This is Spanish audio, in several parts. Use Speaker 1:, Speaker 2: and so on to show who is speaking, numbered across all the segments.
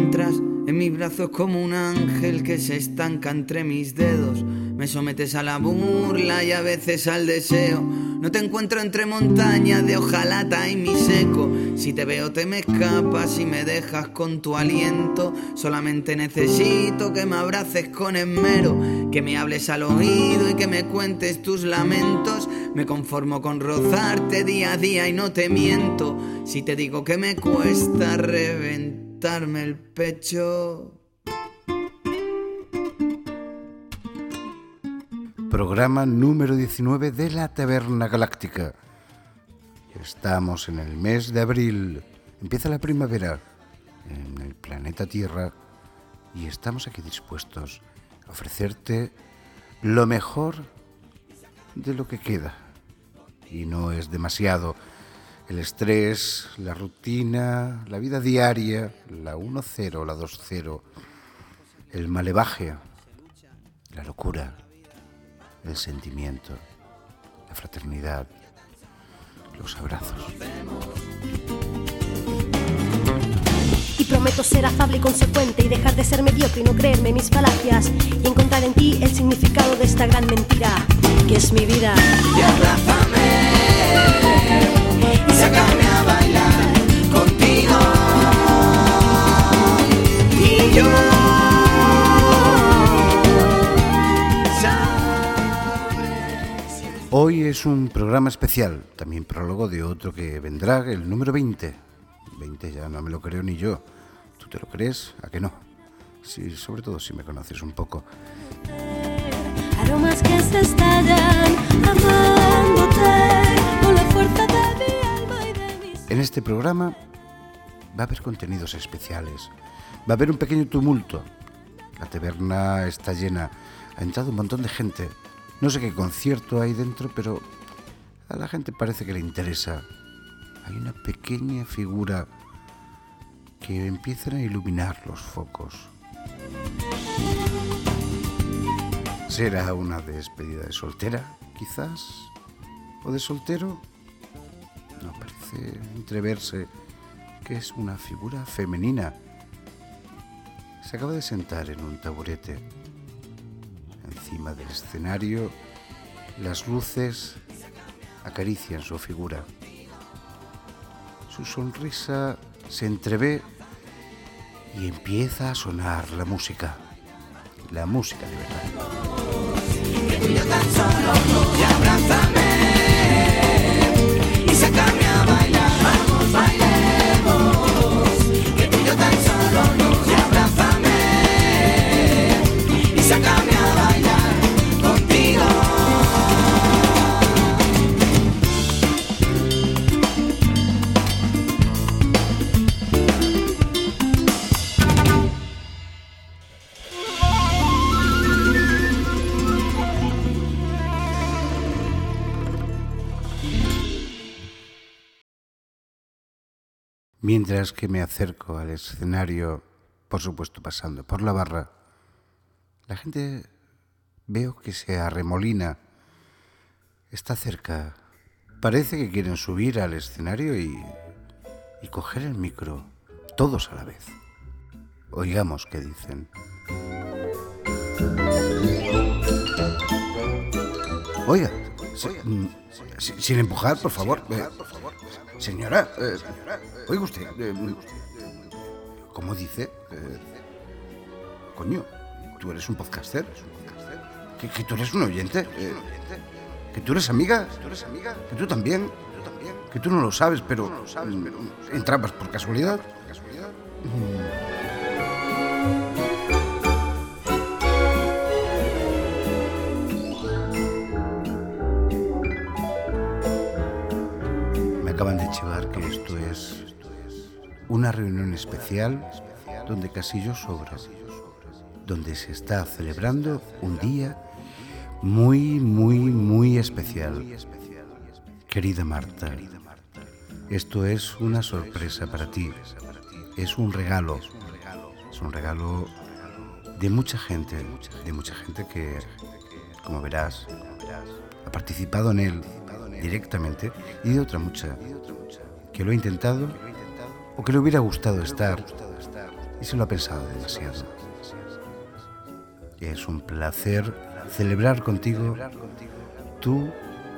Speaker 1: entras en mis brazos como un ángel que se estanca entre mis dedos. Me sometes a la burla y a veces al deseo. No te encuentro entre montañas de hojalata y mi seco. Si te veo te me escapas y me dejas con tu aliento. Solamente necesito que me abraces con esmero, que me hables al oído y que me cuentes tus lamentos. Me conformo con rozarte día a día y no te miento si te digo que me cuesta reventarme el pecho.
Speaker 2: Programa número 19 de la Taberna Galáctica. Estamos en el mes de abril. Empieza la primavera en el planeta Tierra y estamos aquí dispuestos a ofrecerte lo mejor de lo que queda. Y no es demasiado. El estrés, la rutina, la vida diaria, la 1-0, la 2-0, el malevaje, la locura, el sentimiento, la fraternidad, los abrazos.
Speaker 3: Y prometo ser afable y consecuente y dejar de ser mediocre y no creerme mis falacias y encontrar en ti el significado de esta gran mentira que es mi vida.
Speaker 1: Y abrázame y sácame a bailar contigo. Y yo
Speaker 2: Hoy es un programa especial, también prólogo de otro que vendrá, el número 20. 20 ya no me lo creo ni yo. ¿Tú te lo crees? ¿A que no? Sí, sobre todo si me conoces un poco.
Speaker 3: Aromas que se estallan, amándote con la fuerza de mi alma y de mis...
Speaker 2: En este programa va a haber contenidos especiales. Va a haber un pequeño tumulto. La taberna está llena. Ha entrado un montón de gente. No sé qué concierto hay dentro, pero a la gente parece que le interesa. Hay una pequeña figura que empiezan a iluminar los focos. ¿Será una despedida de soltera, quizás? ¿O de soltero? No, parece entreverse que es una figura femenina. Se acaba de sentar en un taburete. Encima del escenario, las luces acarician su figura. Su sonrisa se entrevé y empieza a sonar la música de verdad.
Speaker 1: y yo tan solo y abrázame y sácame a bailar. Vamos, bailemos, que tú y yo tan solo y abrázame y sácame a bailar contigo.
Speaker 2: Mientras que me acerco al escenario, por supuesto pasando por la barra, la gente veo que se arremolina, está cerca. Parece que quieren subir al escenario y coger el micro, todos a la vez. Oigamos qué dicen. Oiga, sin empujar, por favor. Señora, oiga usted, ¿cómo dice? Coño, ¿tú eres un podcaster? ¿Que tú eres un oyente? ¿Que tú eres amiga? ¿Que tú también? Que tú no lo sabes, pero entrabas por casualidad. Me acaban de chivar que esto es una reunión especial donde Casillo sobra, donde se está celebrando un día muy, muy, muy especial. Querida Marta, esto es una sorpresa para ti, es un regalo de mucha gente que, como verás, ha participado en él directamente y de otra mucha que lo ha intentado o que le hubiera gustado estar y se lo ha pensado demasiado. Es un placer celebrar contigo tu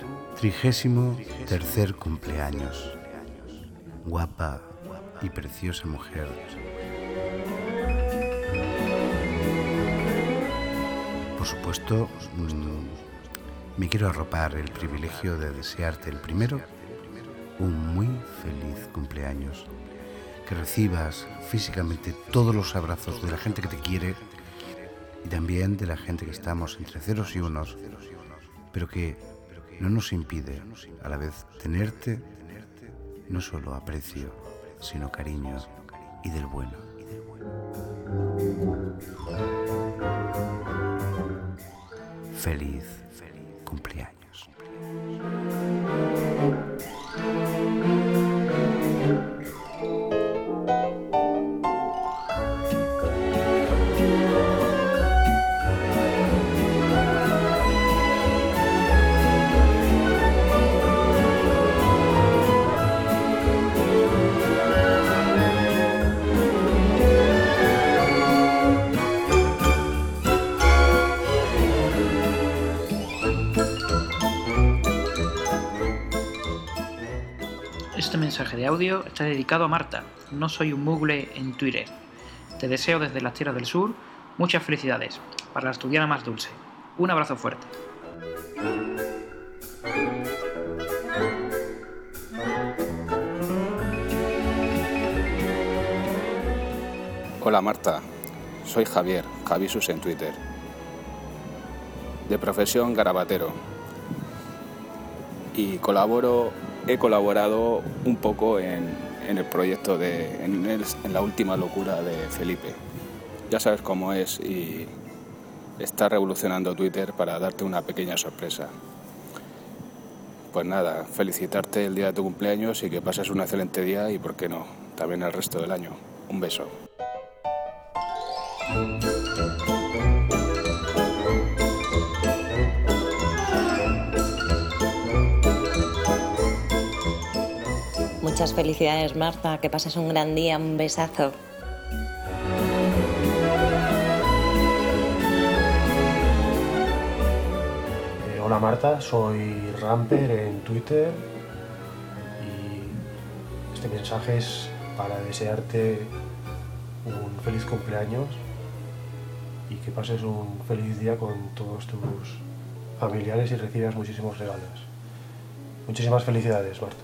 Speaker 2: 33º cumpleaños. Guapa y preciosa mujer. Por supuesto, me quiero arropar el privilegio de desearte el primero un muy feliz cumpleaños. Que recibas físicamente todos los abrazos de la gente que te quiere y también de la gente que estamos entre ceros y unos, pero que no nos impide a la vez tenerte no solo aprecio, sino cariño y del bueno. Feliz cumpleaños.
Speaker 4: Este mensaje de audio está dedicado a Marta, no soy un mugle en Twitter. Te deseo desde las tierras del sur muchas felicidades para la estudiante más dulce. Un abrazo fuerte.
Speaker 5: Hola Marta, soy Javier, Javisus en Twitter. De profesión garabatero. Y he colaborado un poco en el proyecto en la última locura de Felipe. Ya sabes cómo es y está revolucionando Twitter para darte una pequeña sorpresa. Pues nada, felicitarte el día de tu cumpleaños y que pases un excelente día y, por qué no, también el resto del año. Un beso.
Speaker 6: Muchas felicidades, Marta, que pases un gran día, un besazo.
Speaker 7: Hola Marta, soy Ramper en Twitter y este mensaje es para desearte un feliz cumpleaños y que pases un feliz día con todos tus familiares y recibas muchísimos regalos. Muchísimas felicidades, Marta.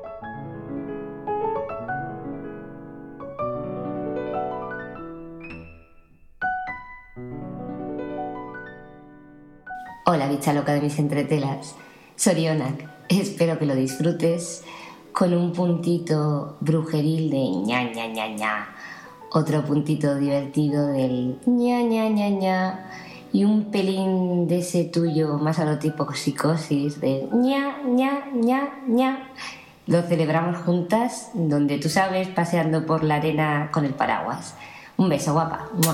Speaker 8: Hola, bicha loca de mis entretelas. Sorionak, espero que lo disfrutes con un puntito brujeril de ña ña ña ña, otro puntito divertido del ña ña ña ña y un pelín de ese tuyo más a lo tipo psicosis de ña ña ña ña. Lo celebramos juntas, donde tú sabes, paseando por la arena con el paraguas. Un beso, guapa. ¡Mua!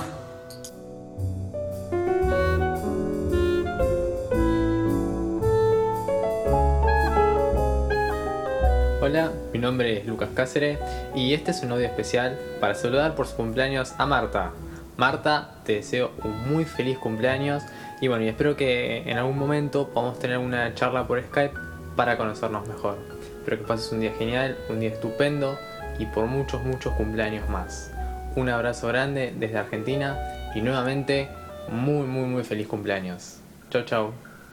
Speaker 9: Hola, mi nombre es Lucas Cáceres y este es un audio especial para saludar por su cumpleaños a Marta. Marta, te deseo un muy feliz cumpleaños y bueno, y espero que en algún momento podamos tener una charla por Skype para conocernos mejor. Espero que pases un día genial, un día estupendo y por muchos cumpleaños más. Un abrazo grande desde Argentina y nuevamente muy feliz cumpleaños. Chau chau.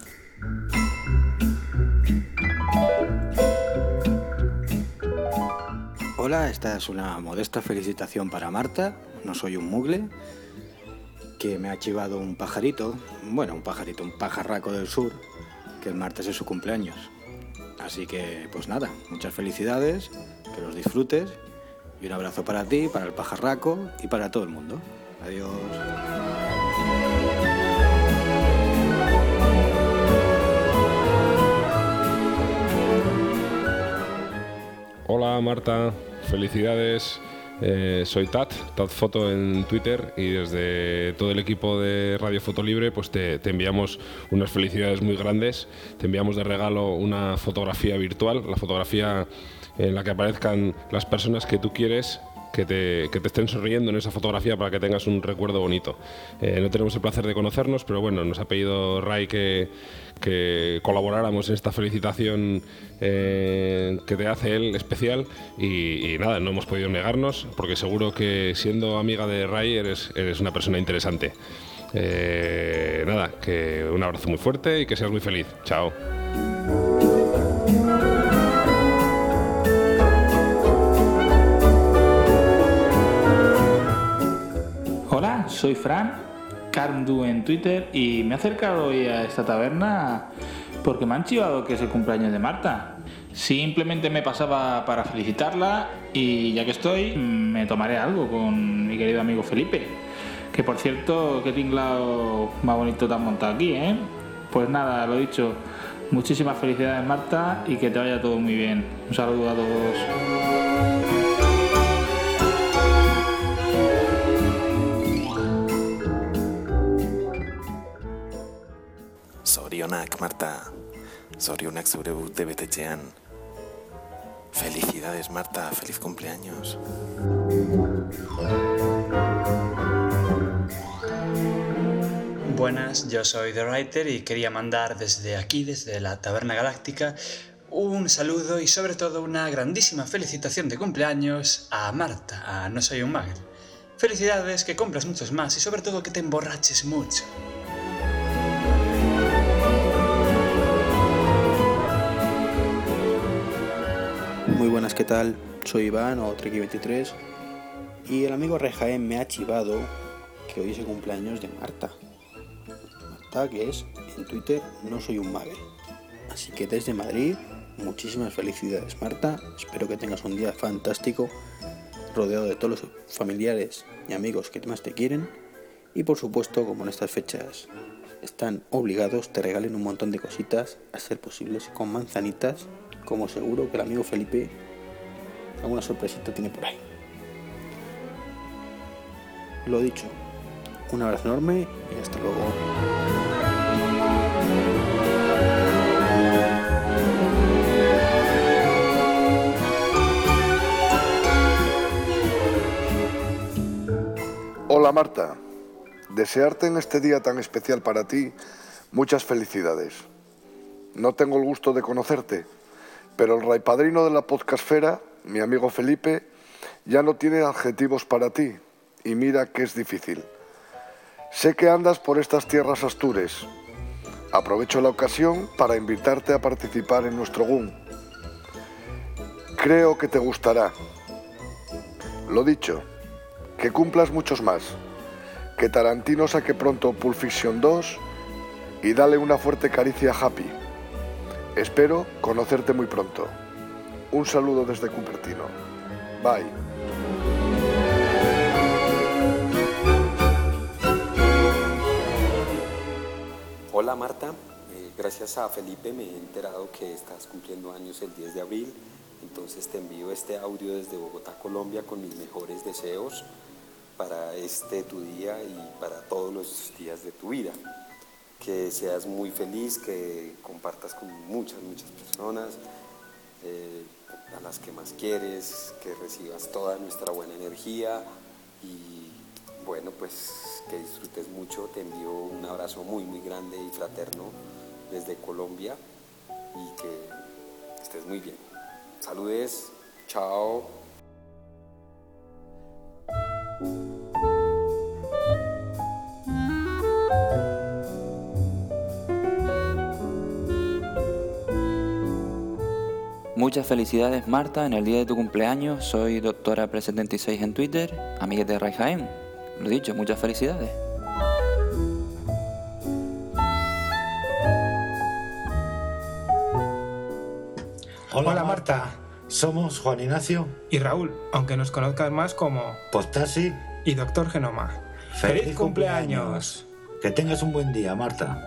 Speaker 10: Hola, esta es una modesta felicitación para Marta, no soy un mugle, que me ha chivado un pajarito, un pajarraco del sur, que el martes es su cumpleaños. Así que, pues nada, muchas felicidades, que los disfrutes, y un abrazo para ti, para el pajarraco y para todo el mundo. Adiós.
Speaker 11: Hola Marta, felicidades. Soy Tat Foto en Twitter y desde todo el equipo de Radio Foto Libre pues te enviamos unas felicidades muy grandes. Te enviamos de regalo una fotografía virtual, la fotografía en la que aparezcan las personas que tú quieres que te estén sonriendo en esa fotografía para que tengas un recuerdo bonito. No tenemos el placer de conocernos, pero bueno, nos ha pedido Ray que colaboráramos en esta felicitación que te hace él especial y nada, no hemos podido negarnos porque seguro que siendo amiga de Ray eres una persona interesante. Nada, que un abrazo muy fuerte y que seas muy feliz. Chao.
Speaker 12: Hola, soy Fran, Carmdu en Twitter, y me he acercado hoy a esta taberna porque me han chivado que es el cumpleaños de Marta. Simplemente me pasaba para felicitarla y ya que estoy, me tomaré algo con mi querido amigo Felipe. Que por cierto, qué tinglado más bonito te has montado aquí, ¿eh? Pues nada, lo dicho, muchísimas felicidades Marta y que te vaya todo muy bien. Un saludo a todos.
Speaker 13: Zorionak, Marta. Zorionak zure urte betetzean. Felicidades, Marta. Feliz cumpleaños.
Speaker 14: Buenas, yo soy The Writer y quería mandar desde aquí, desde la Taberna Galáctica, un saludo y sobre todo una grandísima felicitación de cumpleaños a Marta, a No Soy un Muggle. Felicidades, que cumplas muchos más y sobre todo que te emborraches mucho.
Speaker 10: Muy buenas, ¿qué tal? Soy Iván o Treki23 y el amigo Rejaén me ha chivado que hoy es el cumpleaños de Marta. Marta, que es en Twitter No Soy un Muggle. Así que desde Madrid, muchísimas felicidades Marta, espero que tengas un día fantástico rodeado de todos los familiares y amigos que más te quieren y por supuesto, como en estas fechas están obligados, te regalen un montón de cositas a ser posibles con manzanitas, como seguro que el amigo Felipe alguna sorpresita tiene por ahí. Lo dicho, un abrazo enorme y hasta luego.
Speaker 15: Hola Marta, desearte en este día tan especial para ti muchas felicidades. No tengo el gusto de conocerte, pero el raypadrino de la podcastfera, mi amigo Felipe, ya no tiene adjetivos para ti, y mira que es difícil. Sé que andas por estas tierras astures. Aprovecho la ocasión para invitarte a participar en nuestro GUM. Creo que te gustará. Lo dicho, que cumplas muchos más, que Tarantino saque pronto Pulp Fiction 2 y dale una fuerte caricia a Happy. Espero conocerte muy pronto. Un saludo desde Cupertino. Bye.
Speaker 16: Hola Marta, gracias a Felipe me he enterado que estás cumpliendo años el 10 de abril, entonces te envío este audio desde Bogotá, Colombia, con mis mejores deseos para este tu día y para todos los días de tu vida. Que seas muy feliz, que compartas con muchas personas, a las que más quieres, que recibas toda nuestra buena energía y bueno, pues que disfrutes mucho. Te envío un abrazo muy grande y fraterno desde Colombia y que estés muy bien. Saludes, chao.
Speaker 17: Muchas felicidades Marta en el día de tu cumpleaños. Soy doctora Pre76 en Twitter, amiga de Ray Jaén. Lo dicho, muchas felicidades.
Speaker 18: Hola Marta, somos Juan Ignacio
Speaker 19: y Raúl, aunque nos conozcas más como
Speaker 18: Postasi
Speaker 19: y Doctor Genoma.
Speaker 18: ¡Feliz cumpleaños! Que tengas un buen día, Marta.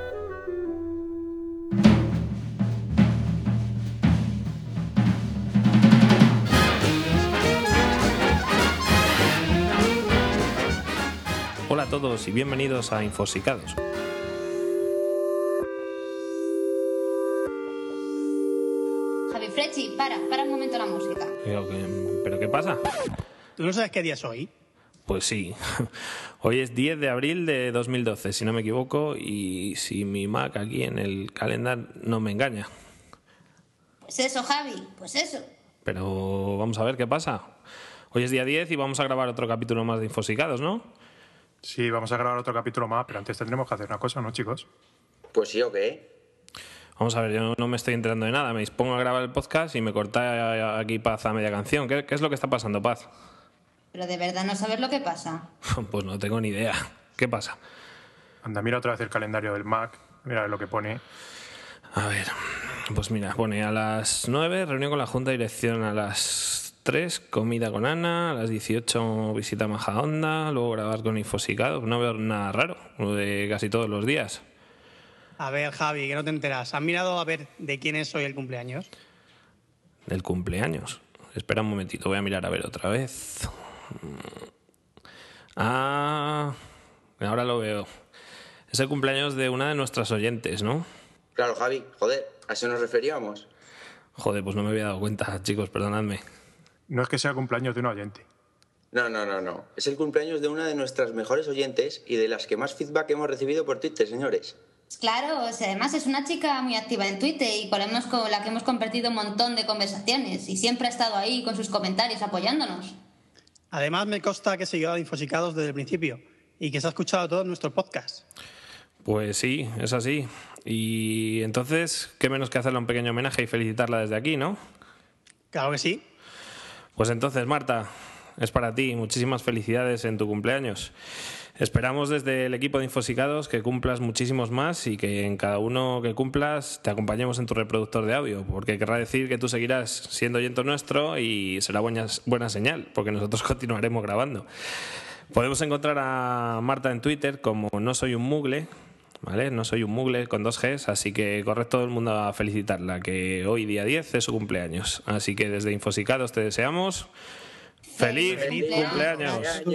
Speaker 20: Hola a todos y bienvenidos a Infosicados.
Speaker 21: Javi Frechi, para un momento la música.
Speaker 20: ¿Pero qué pasa?
Speaker 21: ¿Tú no sabes qué día es hoy?
Speaker 20: Pues sí. Hoy es 10 de abril de 2012, si no me equivoco, y si mi Mac aquí en el calendario no me engaña.
Speaker 22: Pues eso, Javi, pues eso.
Speaker 20: Pero vamos a ver qué pasa. Hoy es día 10 y vamos a grabar otro capítulo más de Infosicados, ¿no?
Speaker 19: Sí, vamos a grabar otro capítulo más, pero antes tendremos que hacer una cosa, ¿no, chicos?
Speaker 23: Pues sí, ¿o qué?
Speaker 20: Vamos a ver, yo no me estoy enterando de nada. Me dispongo a grabar el podcast y me corta aquí Paz a media canción. ¿Qué es lo que está pasando, Paz?
Speaker 22: Pero de verdad no sabes lo que pasa.
Speaker 20: Pues no tengo ni idea. ¿Qué pasa?
Speaker 19: Anda, mira otra vez el calendario del Mac, mira lo que pone.
Speaker 20: A ver, pues mira, pone a las 9, reunión con la Junta de Dirección, a las 3, comida con Ana, a las 18, visita a Majadahonda, luego grabar con Infosicados. No veo nada raro, lo de casi todos los días.
Speaker 21: A ver, Javi, que no te enteras. ¿Has mirado a ver de quién es hoy el cumpleaños?
Speaker 20: ¿Del cumpleaños? Espera un momentito, voy a mirar a ver otra vez. Ah, ahora lo veo. Es el cumpleaños de una de nuestras oyentes, ¿no?
Speaker 23: Claro, Javi, joder, ¿a eso nos referíamos?
Speaker 20: Joder, pues no me había dado cuenta, chicos, perdonadme.
Speaker 19: No es que sea cumpleaños de un oyente.
Speaker 23: No. Es el cumpleaños de una de nuestras mejores oyentes y de las que más feedback hemos recibido por Twitter, señores.
Speaker 22: Claro, o sea, además es una chica muy activa en Twitter y con la que hemos compartido un montón de conversaciones y siempre ha estado ahí con sus comentarios apoyándonos.
Speaker 21: Además me consta que seguidora de Infosicados desde el principio y que se ha escuchado todo nuestro podcast.
Speaker 20: Pues sí, es así. Y entonces, ¿qué menos que hacerle un pequeño homenaje y felicitarla desde aquí, no?
Speaker 21: Claro que sí.
Speaker 20: Pues entonces, Marta, es para ti. Muchísimas felicidades en tu cumpleaños. Esperamos desde el equipo de Infosicados que cumplas muchísimos más y que en cada uno que cumplas te acompañemos en tu reproductor de audio, porque querrá decir que tú seguirás siendo oyente nuestro y será buena señal, porque nosotros continuaremos grabando. Podemos encontrar a Marta en Twitter como No Soy un Mugle, ¿vale? No Soy un Mugle con 2 Gs, así que corre todo el mundo a felicitarla, que hoy día 10 es su cumpleaños. Así que desde Infosicados te deseamos ¡Feliz cumpleaños!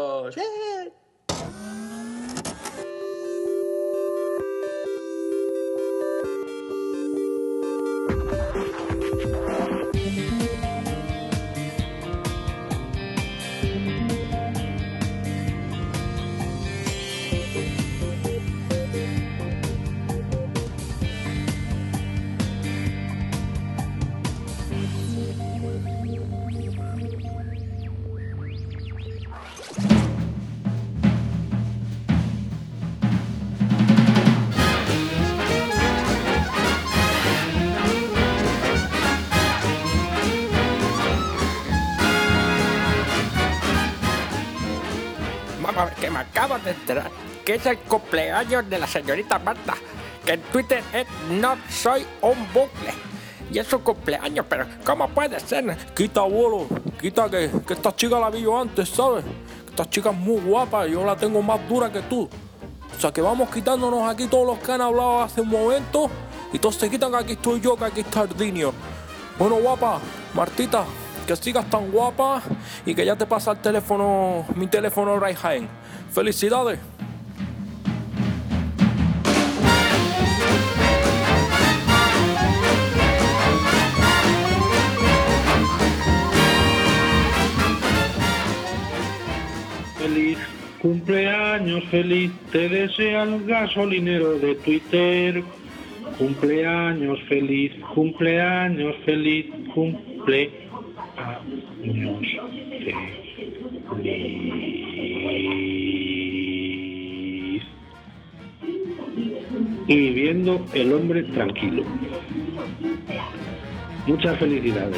Speaker 24: Que me acabo de enterar que es el cumpleaños de la señorita Marta, que en Twitter es No Soy un Bucle y es su cumpleaños, pero ¿cómo puede ser?
Speaker 25: Quita, abuelo, quita que esta chica la vi yo antes, ¿sabes? Esta chica es muy guapa y yo la tengo más dura que tú. O sea que vamos quitándonos aquí todos los que han hablado hace un momento y todos se quitan que aquí estoy yo, que aquí está Ardinio. Bueno, guapa, Martita, que sigas tan guapa y que ya te pasa el teléfono, mi teléfono Ray Jaén. ¡Felicidades!
Speaker 26: Feliz cumpleaños, feliz, te desea el gasolinero de Twitter. Cumpleaños, feliz, cumpleaños, feliz, cumpleaños, feliz. Y viviendo el hombre tranquilo. Muchas felicidades.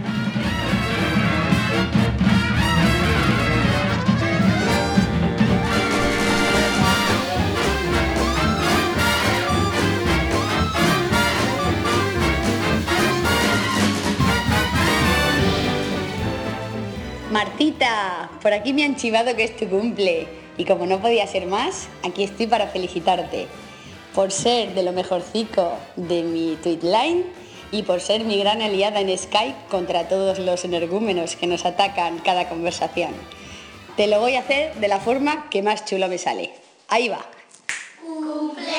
Speaker 22: Martita, por aquí me han chivado que es tu cumple y como no podía ser más, aquí estoy para felicitarte por ser de lo mejorcico de mi tweetline y por ser mi gran aliada en Skype contra todos los energúmenos que nos atacan cada conversación. Te lo voy a hacer de la forma que más chulo me sale. Ahí va.
Speaker 27: ¡Cumpleaños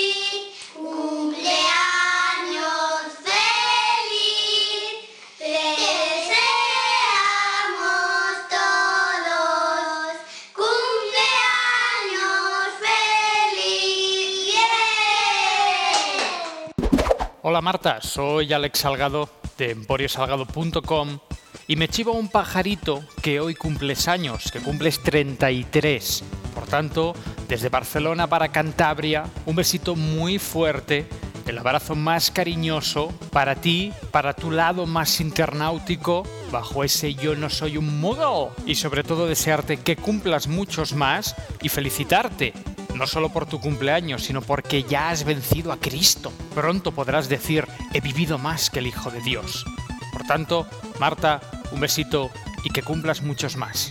Speaker 27: feliz! ¡Cumpleaños feliz!
Speaker 1: Hola Marta, soy Alex Salgado de emporiosalgado.com y me chiva un pajarito que hoy cumples años, que cumples 33. Por tanto, desde Barcelona para Cantabria, un besito muy fuerte, el abrazo más cariñoso para ti, para tu lado más internautico, bajo ese yo no soy un muggle. Y sobre todo desearte que cumplas muchos más y felicitarte. No solo por tu cumpleaños, sino porque ya has vencido a Cristo. Pronto podrás decir, he vivido más que el Hijo de Dios. Por tanto, Marta, un besito y que cumplas muchos más.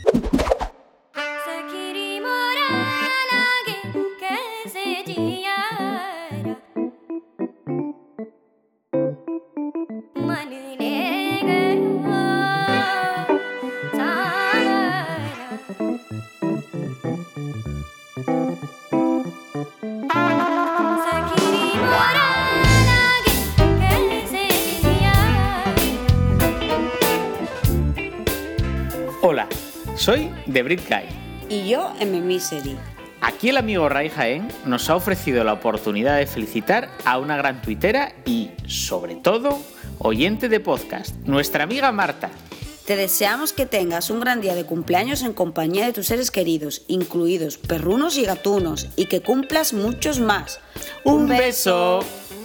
Speaker 2: Hola, soy The Brit Guy.
Speaker 22: Y yo, Misery.
Speaker 2: Aquí el amigo Ray Jaén nos ha ofrecido la oportunidad de felicitar a una gran tuitera y, sobre todo, oyente de podcast, nuestra amiga Marta.
Speaker 22: Te deseamos que tengas un gran día de cumpleaños en compañía de tus seres queridos, incluidos perrunos y gatunos, y que cumplas muchos más.
Speaker 2: ¡Un beso!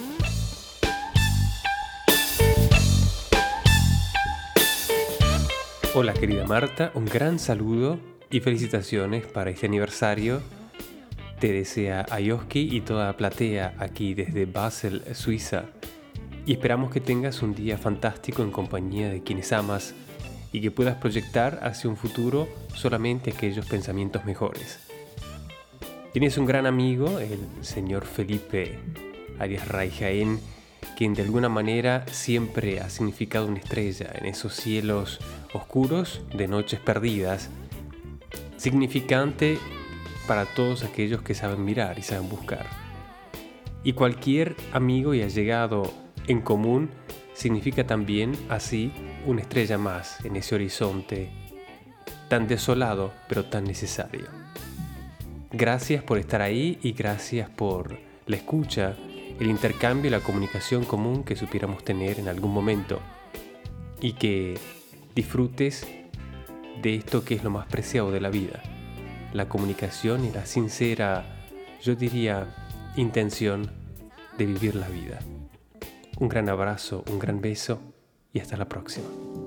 Speaker 3: Hola querida Marta, un gran saludo y felicitaciones para este aniversario. Te desea Ayoski y toda la platea aquí desde Basel, Suiza. Y esperamos que tengas un día fantástico en compañía de quienes amas y que puedas proyectar hacia un futuro solamente aquellos pensamientos mejores. Tienes un gran amigo, el señor Felipe Arias Ray Jaén, quien de alguna manera siempre ha significado una estrella en esos cielos oscuros de noches perdidas, significante para todos aquellos que saben mirar y saben buscar. Y cualquier amigo y allegado en común significa también así una estrella más en ese horizonte tan desolado pero tan necesario. Gracias por estar ahí y gracias por la escucha, el intercambio y la comunicación común que supiéramos tener en algún momento, y que disfrutes de esto que es lo más preciado de la vida, la comunicación y la sincera, yo diría, intención de vivir la vida. Un gran abrazo, un gran beso y hasta la próxima.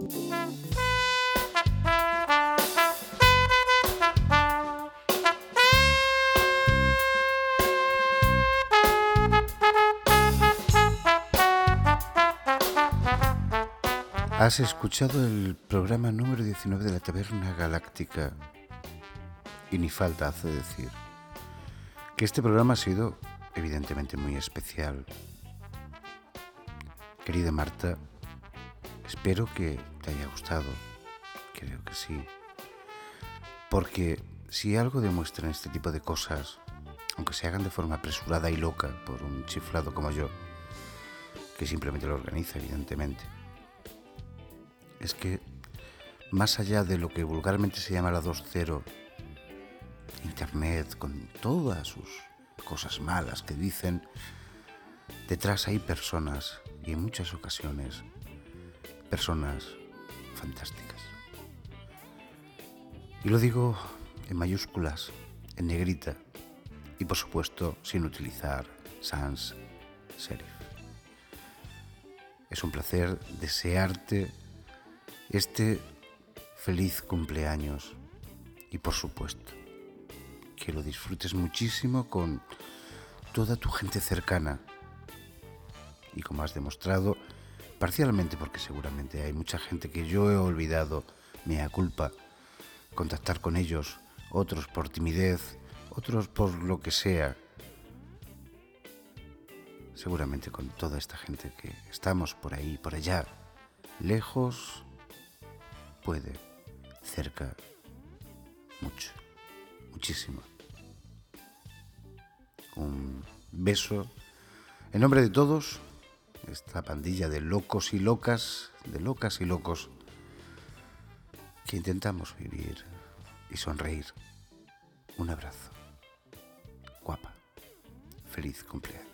Speaker 4: Has escuchado el programa número 19 de la Taberna Galáctica y ni falta hace decir que este programa ha sido evidentemente muy especial. Querida Marta, espero que te haya gustado, creo que sí, porque si algo demuestran este tipo de cosas, aunque se hagan de forma apresurada y loca por un chiflado como yo, que simplemente lo organiza evidentemente, es que más allá de lo que vulgarmente se llama la 2.0, Internet, con todas sus cosas malas que dicen, detrás hay personas, y en muchas ocasiones, personas fantásticas. Y lo digo en mayúsculas, en negrita, y por supuesto sin utilizar sans serif. Es un placer desearte este feliz cumpleaños y por supuesto que lo disfrutes muchísimo con toda tu gente cercana y, como has demostrado, parcialmente porque seguramente hay mucha gente que yo he olvidado, mea culpa, contactar con ellos, otros por timidez, otros por lo que sea. Seguramente con toda esta gente que estamos por ahí, por allá, lejos, puede, cerca, mucho, muchísimo. Un beso en nombre de todos, esta pandilla de locos y locas, de locas y locos, que intentamos vivir y sonreír. Un abrazo. Guapa. Feliz cumpleaños.